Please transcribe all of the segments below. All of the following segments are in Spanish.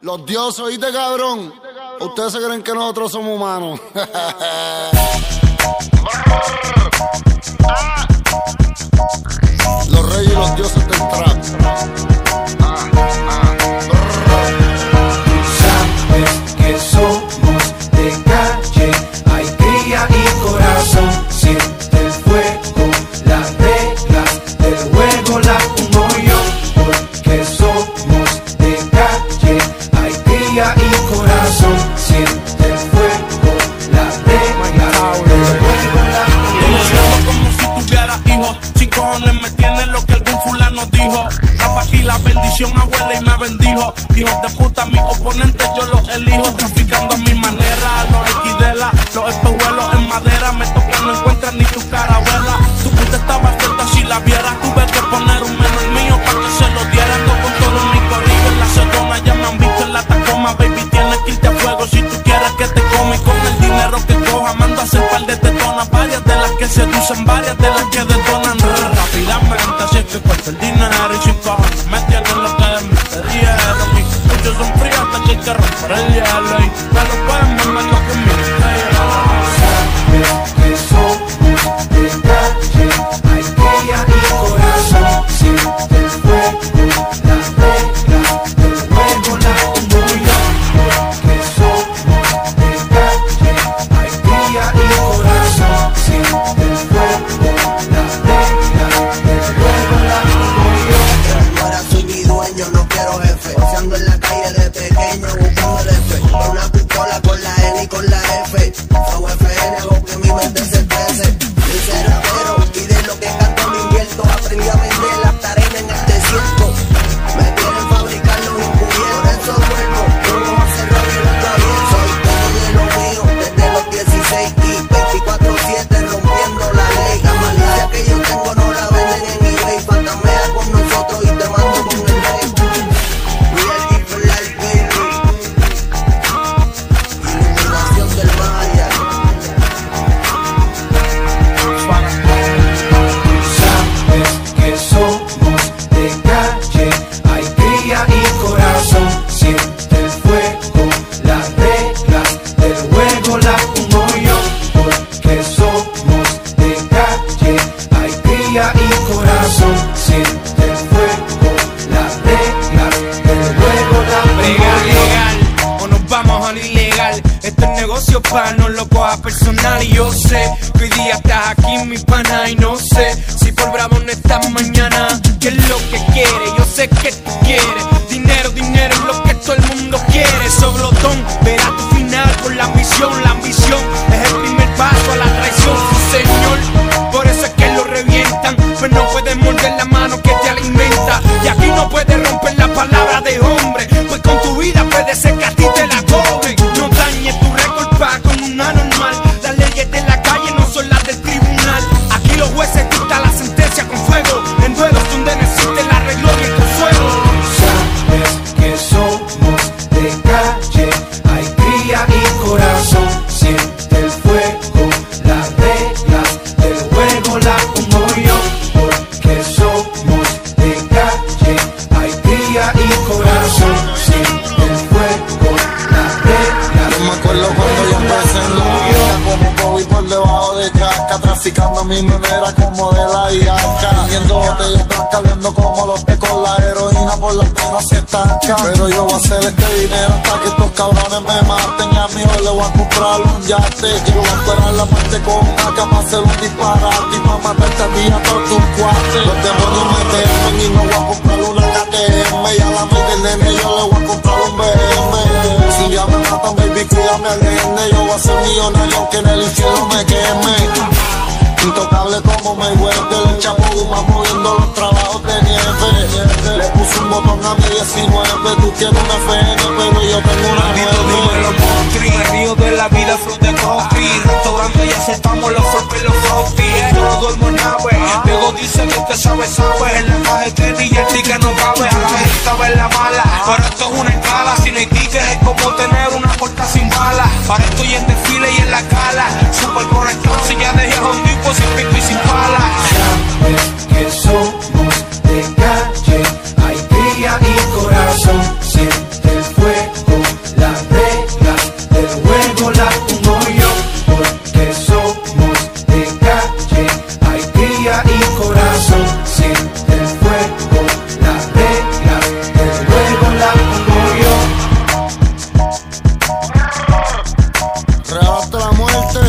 Los dioses, ¿oíste, cabrón? Ustedes se creen que nosotros somos humanos. Los reyes y los dioses del trap. Sabes que somos de calle, hay cría y corazón. Siente el fuego, las reglas del juego las pongo yo. Porque somos de calle, hay cría y corazón. Siente el fuego, las reglas del juego las pongo yo. Como si tuviera hijos, sin cojones me tienen lo que algún fulano dijo. La paz y la bendición abuela y me bendijo. Hijos de puta, mis oponentes yo los elijo. Traficando a mi manera, los equidela, los espejuelos en madera. Me tocan, no encuentran ni tu cara, abuela. Tu puta estaba suelta, si la vieras tuve que poner un menor mío para que se lo dieran. Ando con todo mi corrido en la sedona, ya me han visto en la Tacoma. Baby, tienes que irte a fuego si tú quieres que te come. Con el dinero que coja, mando a hacer par de tetonas. Varias de las que seducen, varias de las que detonan rápidamente. Así es que cuesta el dinero y sin cojones me tienen lo que me pidieron. Mis muchos son fríos hasta que hay que romper el hielo. Y me lo pueden mamar lo que me Sabes que somos de calle, hay cría y corazón. Siente el fuego, las reglas del juego las pongo yo. Porque somos de calle, hay cría y corazón. Siente el fuego, las reglas del juego las pongo yo. Ahora soy mi dueño, no quiero jefe. Paseando en la calle de pequeño, buscando el F. Una pistola con la N y con la F. UFN, hago que mi mente se crece. Mi cerebro pide lo que canto, me invierto. Aprendí a vender la arena en el desierto. Me quieren fabricar los encubiertos. Por eso duermo, uno hace rock y el otro abierto. Soy todo de lo mío, desde los 16 y 24/7 rompiendo la ley. La malicia que yo tengo no la venden en eBay. Fantamea con nosotros y te mando con el rey. Real deep for life, baby. Iluminación del Maya. Sabes que somos de calle, hay cría y corazón. Siente el fuego, las reglas del juego las pongo yo. Porque somos de calle, hay cría y corazón. Siente el fuego, las reglas del juego las pongo yo. Legal, o nos vamos a lo ilegal. Esto es negocio pa' no lo cojas personal. Y yo sé que hoy día estás aquí, mi pana. Y no sé si por bravo no estás mañana. ¿Qué es lo que quieres? Yo sé que tú quieres dinero, dinero es lo que todo el mundo quiere. Soblotón, verás tu final con la ambición. La ambición es el primer paso a la traición, sí señor. Por eso es que lo revientan, pues no puedes morder la mano que te alimenta. Y aquí no puedes romper la palabra de hombre, pues con tu vida puede ser que a ti te la cobren. No dañes tu récord pa' con una normal. Las leyes de la calle no son las del tribunal. Aquí los jueces dictan la sentencia con fuego. En duelos donde no existe el arreglo y el consuelo. Sabes que somos de calle, hay cría y corazón. Siente el fuego, las reglas del juego las pongo yo. Porque somos de calle, hay cría y corazón. Siente el fuego, las reglas. Yo me acuerdo cuando yo empecé en la vida como COVID por debajo de casca, traficando a mi manera como de la IACA, viendo botellas blancas, viendo como los que con la heroína por las venas se estanca. Pero yo voy a hacer este dinero hasta que estos cabrones me maten. Y a mi hijo le voy a comprar un yate. Yo voy a esperar la muerte con acá para hacer un disparate y para matarte a ti y a todos tus cuates. Los demonios me temen y no voy a comprar una KTM. Y a la amiga del nene yo le voy a comprar un BM. Si ya me matan, baby, cuídame al nene. Yo voy a ser millonario aunque en el infierno me queme. Intocable como Mayweather, el Chapo Guzmán moviendo los trabajos de nieve. Le puse un botón a mi 19, tú tienes una FN, pero yo tengo una Número 9. country, me río de la vida, fruit de coffee. Restaurante ya aceptamos los golpes, los coffee. Yo no duermo en nave, luego dicen que te sabe. En la caja que y el ticket no cabe. A la gente sabe la mala, pero esto es una escala. Si no hay ticket es como tener una puerta sin bala. Para esto y en desfile y en la cala. Super corrección, si ya dejé a un tipo sin pico y sin pala. Sabes que somos de calle, hay cría y corazón. Siente el fuego,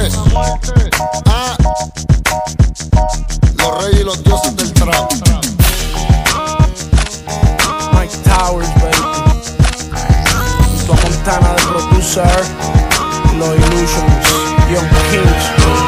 Ah, los reyes y los dioses del trap. Mike Towers, baby. Tu Montana de producer. Los Illusions, Young Kings, baby.